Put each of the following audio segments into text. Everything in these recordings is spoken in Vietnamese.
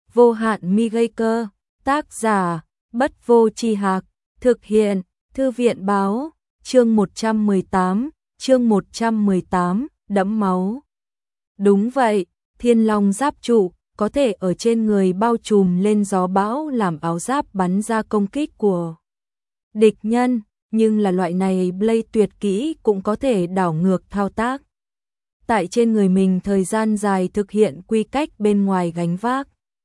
vô hạn mi gây cơ, tác giả, Bất Vô Tri Hạc, thực hiện, Thư viện báo, chương 118, đẫm máu. Đúng vậy, Thiên Long giáp trụ, có thể ở trên người bao trùm lên gió bão làm áo giáp bắn ra công kích của địch nhân, nhưng là loại này Blade tuyệt kỹ cũng có thể đảo ngược thao tác. Tại trên người mình thời gian dài thực hiện quy cách bên ngoài gánh vác.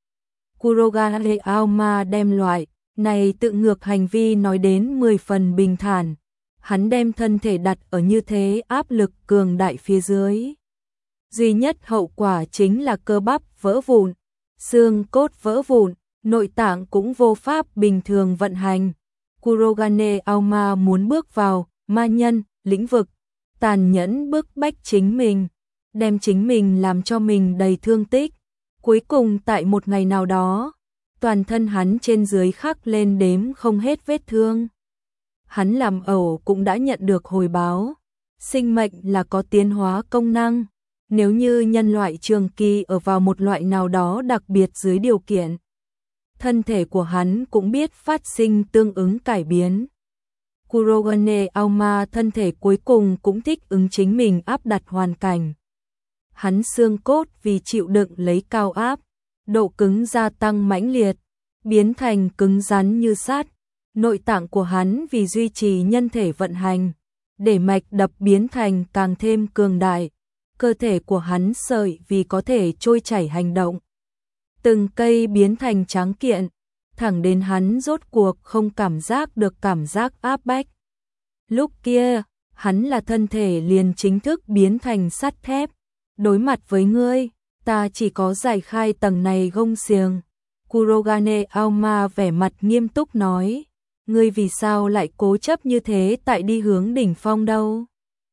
Kurogane Aoma đem loại này tự ngược hành vi nói đến 10 phần bình thản. Hắn đem thân thể đặt ở như thế áp lực cường đại phía dưới. Duy nhất hậu quả chính là cơ bắp vỡ vụn, xương cốt vỡ vụn, nội tạng cũng vô pháp bình thường vận hành. Kurogane Aoma muốn bước vào ma nhân lĩnh vực, tàn nhẫn bức bách chính mình, đem chính mình làm cho mình đầy thương tích. Cuối cùng tại một ngày nào đó, toàn thân hắn trên dưới khắc lên đếm không hết vết thương. Hắn làm ẩu cũng đã nhận được hồi báo. Sinh mệnh là có tiến hóa công năng. Nếu như nhân loại trường kỳ ở vào một loại nào đó đặc biệt dưới điều kiện, thân thể của hắn cũng biết phát sinh tương ứng cải biến. Kurogane Aoma thân thể cuối cùng cũng thích ứng chính mình áp đặt hoàn cảnh. Hắn xương cốt vì chịu đựng lấy cao áp, độ cứng gia tăng mãnh liệt, biến thành cứng rắn như sắt. Nội tạng của hắn vì duy trì nhân thể vận hành, để mạch đập biến thành càng thêm cường đại. Cơ thể của hắn sợi vì có thể trôi chảy hành động. Từng cây biến thành tráng kiện, thẳng đến hắn rốt cuộc không cảm giác được cảm giác áp bách. Lúc kia, hắn là thân thể liền chính thức biến thành sắt thép. Đối mặt với ngươi, ta chỉ có giải khai tầng này gông xiềng. Kurogane Aoma vẻ mặt nghiêm túc nói, ngươi vì sao lại cố chấp như thế tại đi hướng đỉnh phong đâu?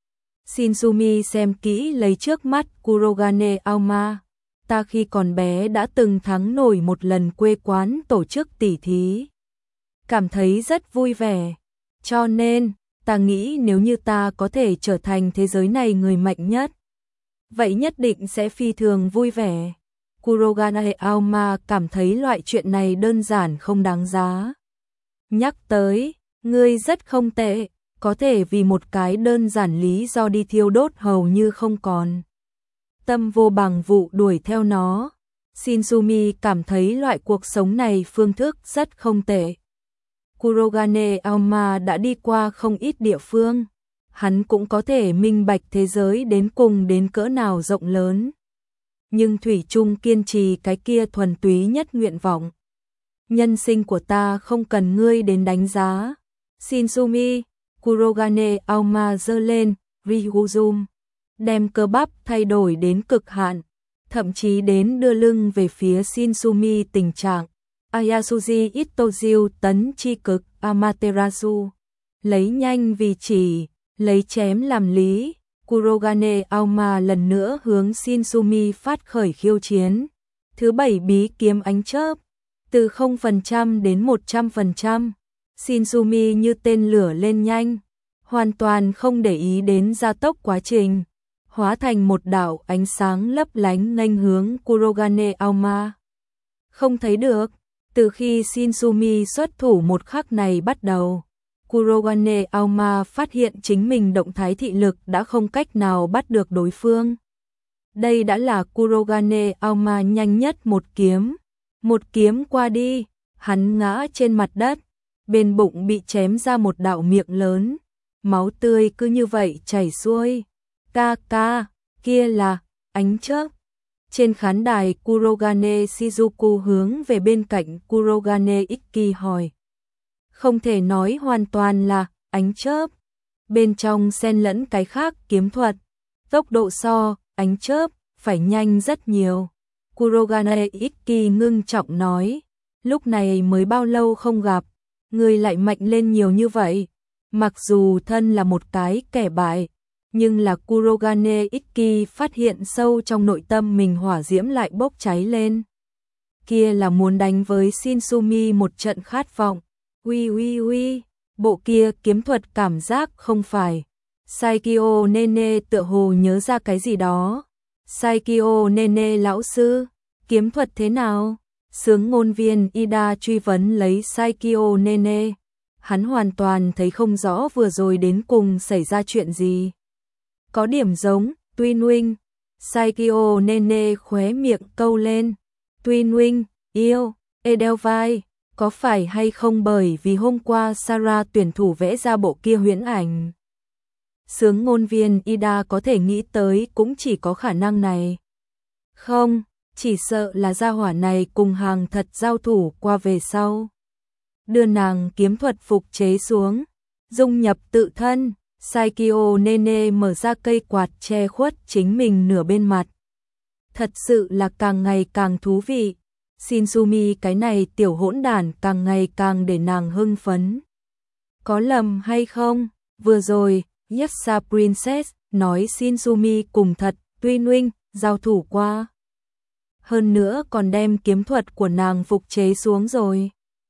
Shinsumi xem kỹ lấy trước mắt Kurogane Aoma. Ta khi còn bé đã từng thắng nổi một lần quê quán tổ chức tỉ thí. Cảm thấy rất vui vẻ. Cho nên, ta nghĩ nếu như ta có thể trở thành thế giới này người mạnh nhất, vậy nhất định sẽ phi thường vui vẻ. Kurogane Aoma cảm thấy loại chuyện này đơn giản không đáng giá. Nhắc tới, ngươi rất không tệ, có thể vì một cái đơn giản lý do đi thiêu đốt hầu như không còn. Tâm vô bằng vụ đuổi theo nó. Shinsumi cảm thấy loại cuộc sống này phương thức rất không tệ. Kurogane Aoma đã đi qua không ít địa phương. Hắn cũng có thể minh bạch thế giới đến cùng đến cỡ nào rộng lớn. Nhưng thủy chung kiên trì cái kia thuần túy nhất nguyện vọng. Nhân sinh của ta không cần ngươi đến đánh giá. Shinsumi, Kurogane Aoma giơ lên, Ryuzum, đem cơ bắp thay đổi đến cực hạn, thậm chí đến đưa lưng về phía Shinsumi tình trạng. Ayasuji Itoju tấn chi cực Amaterasu, lấy nhanh vì chỉ, lấy chém làm lý. Kurogane Aoma lần nữa hướng Shinsumi phát khởi khiêu chiến. Thứ 7 bí kiếm ánh chớp, từ 0% đến 100%. Shinsumi như tên lửa lên nhanh, hoàn toàn không để ý đến gia tốc quá trình, hóa thành một đạo ánh sáng lấp lánh nghênh hướng Kurogane Aoma. Không thấy được, từ khi Shinsumi xuất thủ một khắc này bắt đầu, Kurogane Aoma phát hiện chính mình động thái thị lực đã không cách nào bắt được đối phương. Đây đã là Kurogane Aoma nhanh nhất một kiếm qua đi, hắn ngã trên mặt đất, bên bụng bị chém ra một đạo miệng lớn, máu tươi cứ như vậy chảy xuôi. Ca, kia là ánh chớp. Trên khán đài Kurogane Shizuku hướng về bên cạnh Kurogane Ikki hỏi. Không thể nói hoàn toàn là ánh chớp, bên trong xen lẫn cái khác kiếm thuật, tốc độ so ánh chớp phải nhanh rất nhiều. Kurogane Ikki ngưng trọng nói, lúc này mới bao lâu không gặp, người lại mạnh lên nhiều như vậy. Mặc dù thân là một cái kẻ bại, nhưng là Kurogane Ikki phát hiện sâu trong nội tâm mình hỏa diễm lại bốc cháy lên. Kia là muốn đánh với Shinsumi một trận khát vọng. Uy, bộ kia kiếm thuật cảm giác không phải. Saikyo Nene tựa hồ nhớ ra cái gì đó. Saikyo Nene lão sư, kiếm thuật thế nào? Sướng ngôn viên Ida truy vấn lấy Saikyo Nene. Hắn hoàn toàn thấy không rõ vừa rồi đến cùng xảy ra chuyện gì. Có điểm giống, Twin Wing. Saikyo Nene khóe miệng câu lên. Twin Wing, yêu, Edelweiss, có phải hay không bởi vì hôm qua Sarah tuyển thủ vẽ ra bộ kia huyễn ảnh? Sướng ngôn viên Ida có thể nghĩ tới cũng chỉ có khả năng này. Không, chỉ sợ là gia hỏa này cùng hàng thật giao thủ qua về sau. Đưa nàng kiếm thuật phục chế xuống, dung nhập tự thân, Saikyo Nene mở ra cây quạt che khuất chính mình nửa bên mặt. Thật sự là càng ngày càng thú vị. Shinsumi cái này tiểu hỗn đản càng ngày càng để nàng hưng phấn. Có lầm hay không? Vừa rồi, Yasa Princess nói Shinsumi cùng thật Twin Wing giao thủ qua. Hơn nữa còn đem kiếm thuật của nàng phục chế xuống rồi.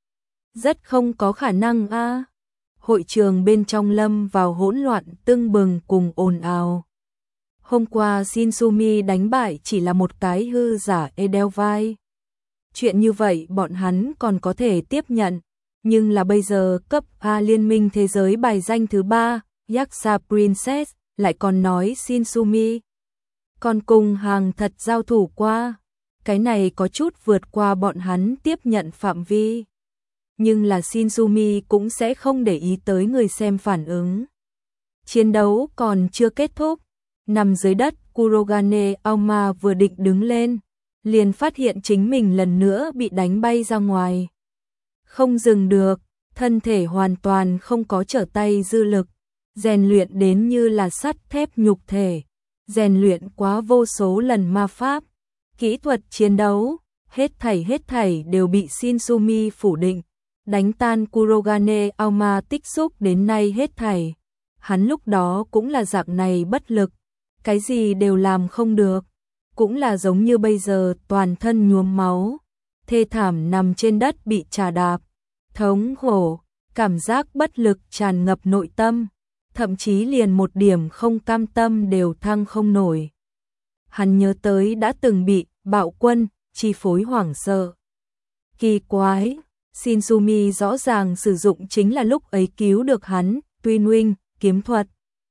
Rất không có khả năng a. Hội trường bên trong lâm vào hỗn loạn tưng bừng cùng ồn ào. Hôm qua Shinsumi đánh bại chỉ là một cái hư giả Edelweiss. Chuyện như vậy bọn hắn còn có thể tiếp nhận, nhưng là bây giờ cấp A liên minh thế giới bài danh thứ 3, Yasa Princess, lại còn nói Shinsumi còn cùng hàng thật giao thủ qua. Cái này có chút vượt qua bọn hắn tiếp nhận phạm vi. Nhưng là Shinsumi cũng sẽ không để ý tới người xem phản ứng. Chiến đấu còn chưa kết thúc. Nằm dưới đất, Kurogane Aoma vừa định đứng lên, liền phát hiện chính mình lần nữa bị đánh bay ra ngoài. Không dừng được, thân thể hoàn toàn không có trở tay dư lực, rèn luyện đến như là sắt thép nhục thể, rèn luyện quá vô số lần ma pháp, kỹ thuật chiến đấu, hết thảy đều bị Shinsumi phủ định, đánh tan Kurogane Aoma tích xúc đến nay hết thảy. Hắn lúc đó cũng là dạng này bất lực, cái gì đều làm không được, cũng là giống như bây giờ toàn thân nhuốm máu, thê thảm nằm trên đất bị trà đạp, thống khổ, cảm giác bất lực tràn ngập nội tâm, thậm chí liền một điểm không cam tâm đều thăng không nổi. Hắn nhớ tới đã từng bị bạo quân chi phối hoảng sợ. Kỳ quái, Shinsumi rõ ràng sử dụng chính là lúc ấy cứu được hắn, Twin Wing, kiếm thuật.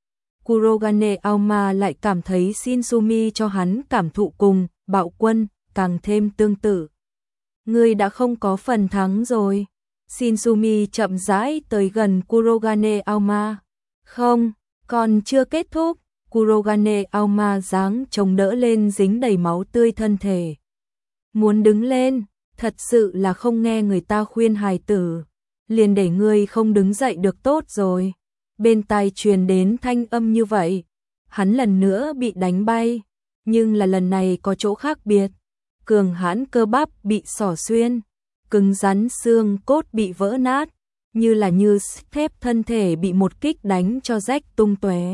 Kurogane Aoma lại cảm thấy Shinsumi cho hắn cảm thụ cùng bạo quân càng thêm tương tự. Ngươi đã không có phần thắng rồi. Shinsumi chậm rãi tới gần Kurogane Aoma. Không, còn chưa kết thúc. Kurogane Aoma giáng chống đỡ lên dính đầy máu tươi thân thể. Muốn đứng lên, thật sự là không nghe người ta khuyên hài tử. Liền để ngươi không đứng dậy được tốt rồi. Bên tai truyền đến thanh âm như vậy, hắn lần nữa bị đánh bay, nhưng là lần này có chỗ khác biệt. Cường hãn cơ bắp bị xỏ xuyên, cứng rắn xương cốt bị vỡ nát, như thép thân thể bị một kích đánh cho rách tung tóe.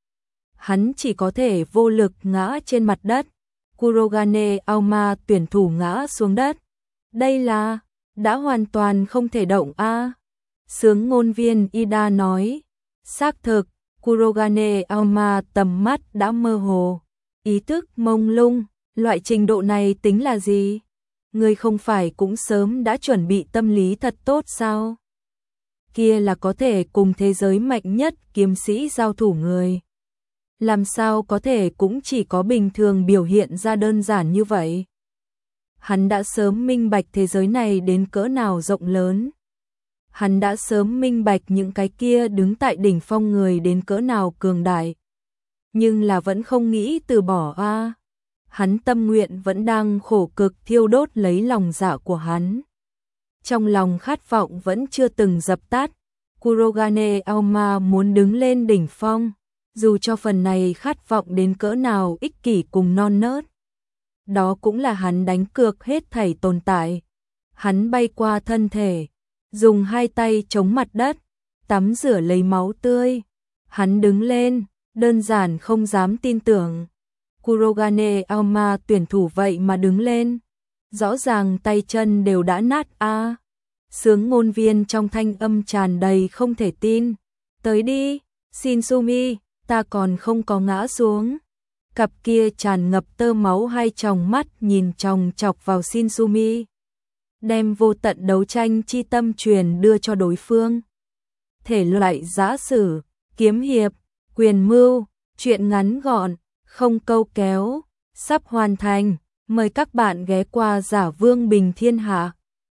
Hắn chỉ có thể vô lực ngã trên mặt đất. Kurogane Aoma tuyển thủ ngã xuống đất. Đây là đã hoàn toàn không thể động a. Sướng ngôn viên Ida nói. Xác thực, Kurogane Aoma tầm mắt đã mơ hồ, ý thức mông lung, loại trình độ này tính là gì? Ngươi không phải cũng sớm đã chuẩn bị tâm lý thật tốt sao? Kia là có thể cùng thế giới mạnh nhất kiếm sĩ giao thủ người. Làm sao có thể cũng chỉ có bình thường biểu hiện ra đơn giản như vậy? Hắn đã sớm minh bạch thế giới này đến cỡ nào rộng lớn. Hắn đã sớm minh bạch những cái kia đứng tại đỉnh phong người đến cỡ nào cường đại. Nhưng là vẫn không nghĩ từ bỏ a. Hắn tâm nguyện vẫn đang khổ cực thiêu đốt lấy lòng dạ của hắn. Trong lòng khát vọng vẫn chưa từng dập tắt. Kurogane Aoma muốn đứng lên đỉnh phong, dù cho phần này khát vọng đến cỡ nào ích kỷ cùng non nớt. Đó cũng là hắn đánh cược hết thảy tồn tại. Hắn bay qua thân thể, dùng hai tay chống mặt đất, tắm rửa lấy máu tươi. Hắn đứng lên, đơn giản không dám tin tưởng. Kurogane Aoma tuyển thủ vậy mà đứng lên. Rõ ràng tay chân đều đã nát a. Sướng ngôn viên trong thanh âm tràn đầy không thể tin. Tới đi, Shinsumi, ta còn không có ngã xuống. Cặp kia tràn ngập tơ máu hai tròng mắt nhìn chòng chọc vào Shinsumi. đem vô tận đấu tranh chi tâm truyền đưa cho đối phương. Thể loại giã sử, kiếm hiệp, quyền mưu, truyện ngắn gọn, không câu kéo, sắp hoàn thành. Mời các bạn ghé qua Giả Vương Bình Thiên Hạ.